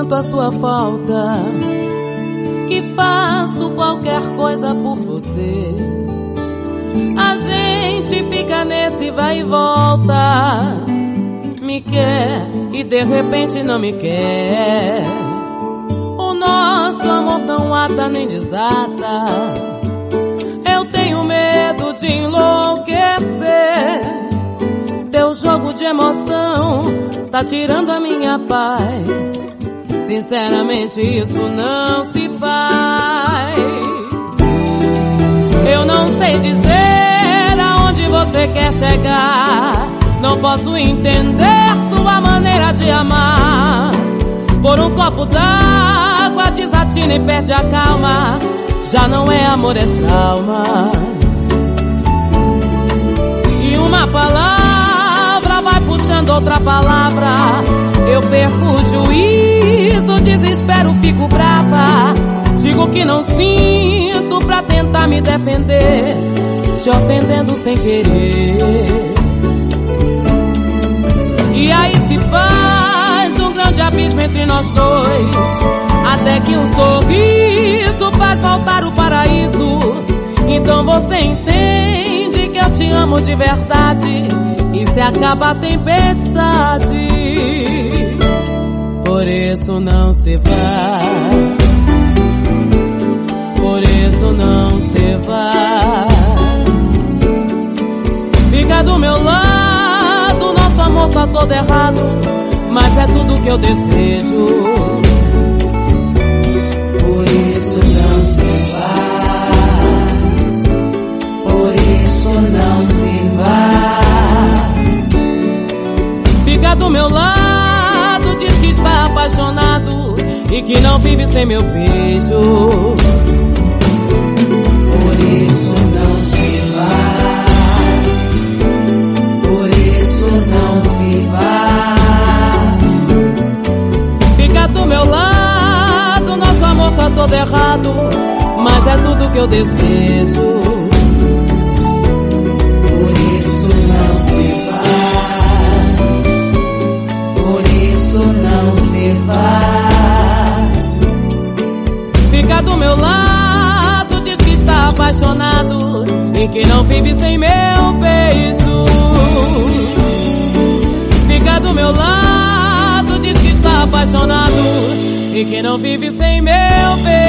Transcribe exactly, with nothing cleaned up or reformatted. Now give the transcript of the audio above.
sinto a sua falta, que faço qualquer coisa por você. A gente fica nesse vai e volta, me quer e de repente não me quer. O nosso amor não ata nem desata, eu tenho medo de enlouquecer. Teu jogo de emoção tá tirando a minha paz, sinceramente isso não se faz. Eu não sei dizer aonde você quer chegar, não posso entender sua maneira de amar. Por um copo d'água desatina e perde a calma, já não é amor, é trauma. E uma palavra vai puxando outra palavra, eu perco o juízo, desespero, fico brava. Digo que não sinto pra tentar me defender, te ofendendo sem querer. E aí se faz um grande abismo entre nós dois, até que um sorriso faz faltar o paraíso. Então você entende que eu te amo de verdade, e se acaba a tempestade. Por isso não se vai, por isso não se vai. Fica do meu lado, nosso amor tá todo errado, mas é tudo que eu desejo. Por isso não se vai, por isso não se vai. Fica do meu lado, diz que está apaixonado e que não vive sem meu beijo. Por isso não se vai, por isso não se vai. Fica do meu lado, nosso amor tá todo errado, mas é tudo que eu desejo. Por isso não se vai, por isso não se vai. Fica do meu lado, diz que está apaixonado e que não vive sem meu beijo. Fica do meu lado, diz que está apaixonado e que não vive sem meu beijo.